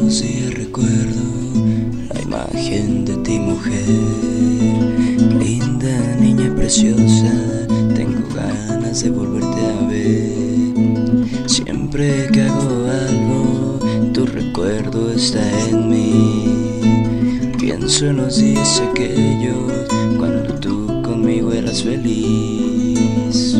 los días recuerdo la imagen de ti, mujer. Linda, niña preciosa, tengo ganas de volverte a ver. Siempre que hago algo, tu recuerdo está en mí. Pienso en los días aquellos cuando tú conmigo eras feliz.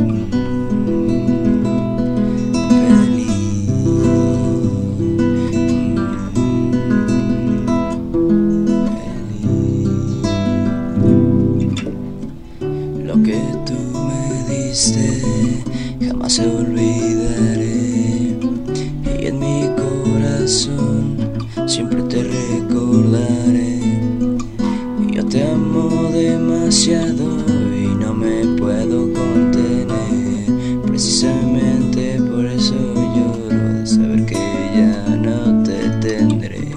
Lo que tú me diste jamás olvidaré, y en mi corazón siempre te recordaré. Yo te amo demasiado y no me puedo contener. Precisamente por eso lloro de saber que ya no te tendré.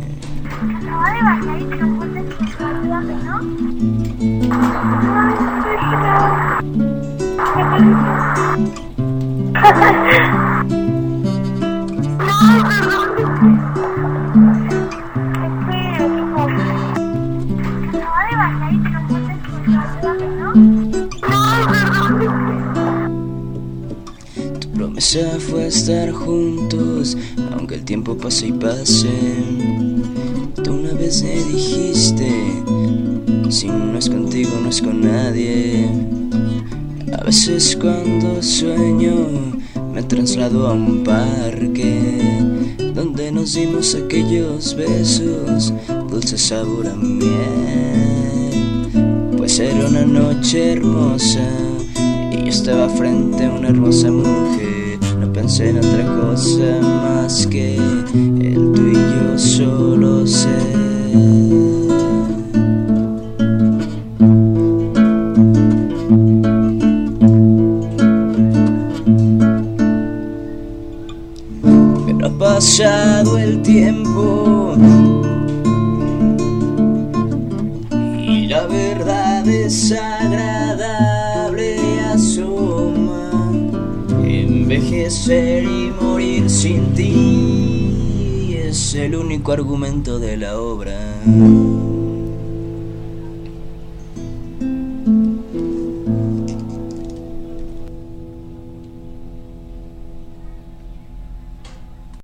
Tu promesa fue estar juntos, aunque el tiempo pase y pase. Tú una vez me dijiste, si no es contigo no es con nadie. A veces cuando sueño me traslado a un parque donde nos dimos aquellos besos, dulce sabor a miel. Pues era una noche hermosa y yo estaba frente a una hermosa mujer. No pensé en otra cosa más que el tú y yo solo ser. Pero ha pasado el tiempo y la verdad desagradable asoma. Envejecer y morir sin ti es el único argumento de la obra.